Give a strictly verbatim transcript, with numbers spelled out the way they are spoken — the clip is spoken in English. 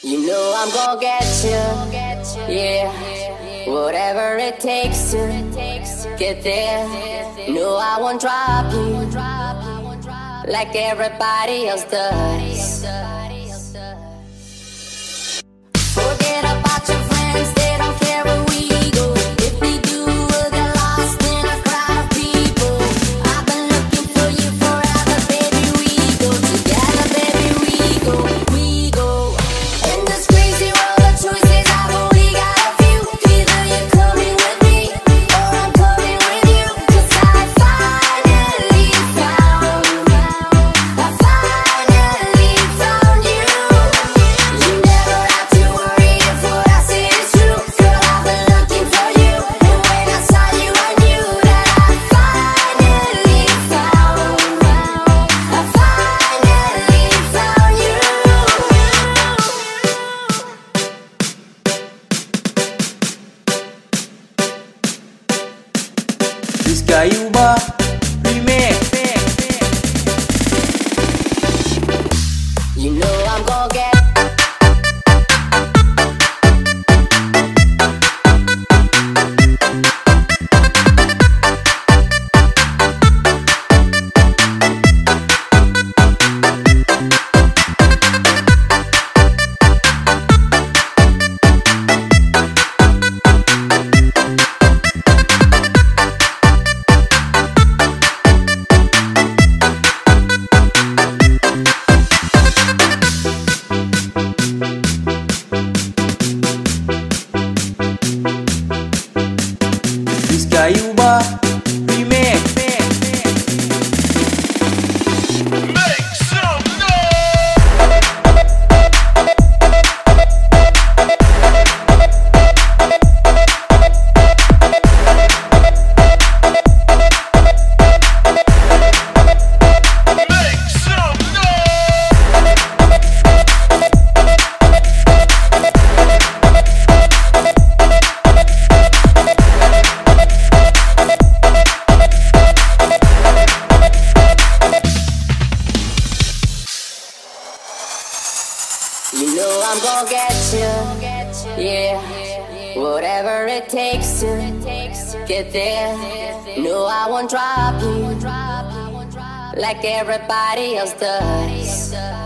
You know I'm gonna get you, yeah. Whatever it takes to get there. No, I won't drop you like everybody else does. Forget about your friends, they don't care where we go. If they do, we'll get lost in a crowd of people. I've been looking for you forever, baby. We go together, baby. We go, we go. In this crazy world of choices, I've only got a few. Either you're coming with me, or I'm coming with you. 'Cause I finally found, I finally found you. You never have to worry if what I say is true. Girl, I've been looking for you, and when I saw you, I knew that I finally found, I finally found you. Rizka Yuba Remix. You know I'm gonna get Rizka Yuba Remix. Make some noise! Make some You know I'm gonna get you, yeah. Whatever it takes to get there. No, I won't drop you like everybody else does.